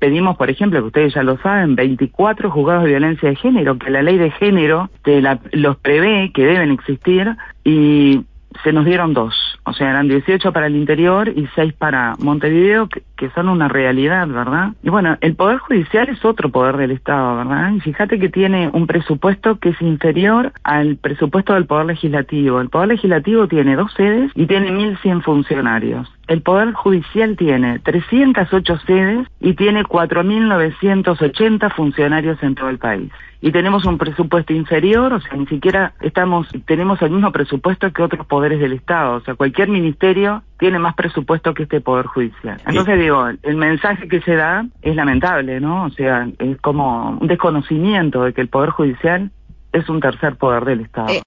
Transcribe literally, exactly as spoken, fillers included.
pedimos, por ejemplo, que ustedes ya lo saben, veinticuatro juzgados de violencia de género, que la ley de género te la, los prevé, que deben existir, y se nos dieron dos, o sea, eran dieciocho para el interior y seis para Montevideo, que, que son una realidad, ¿verdad? Y bueno, el Poder Judicial es otro poder del Estado, ¿verdad? Y fíjate que tiene un presupuesto que es inferior al presupuesto del Poder Legislativo. El Poder Legislativo tiene dos sedes y tiene mil cien funcionarios. El Poder Judicial tiene trescientas ocho sedes y tiene cuatro mil novecientos ochenta funcionarios en todo el país. Y tenemos un presupuesto inferior, o sea, ni siquiera estamos, tenemos el mismo presupuesto que otros poderes del Estado. O sea, cualquier ministerio tiene más presupuesto que este Poder Judicial. Entonces, digo, el mensaje que se da es lamentable, ¿no? O sea, es como un desconocimiento de que el Poder Judicial es un tercer poder del Estado.